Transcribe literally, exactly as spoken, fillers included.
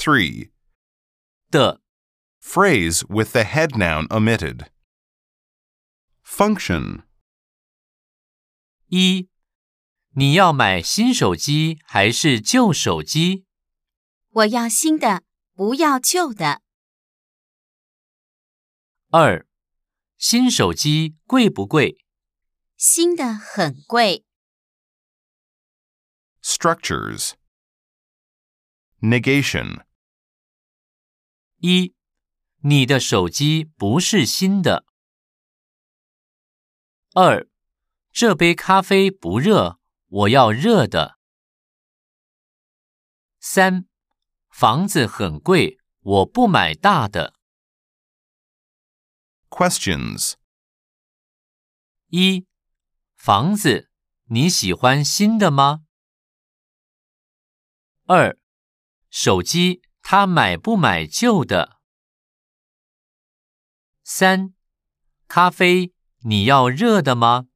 three. 的 Phrase with the head noun omitted. Function. 一，你要买新手机还是旧手机？ 我要新的，不要旧的。 二，新手机贵不贵？ 新的很贵。 Structures. Negation. 一，你的手机不是新的。二，这杯咖啡不热，我要热的。三，房子很贵，我不买大的。 Questions. 一，房子，你喜欢新的吗？二，手机，他买不买旧的？三，咖啡，你要热的吗？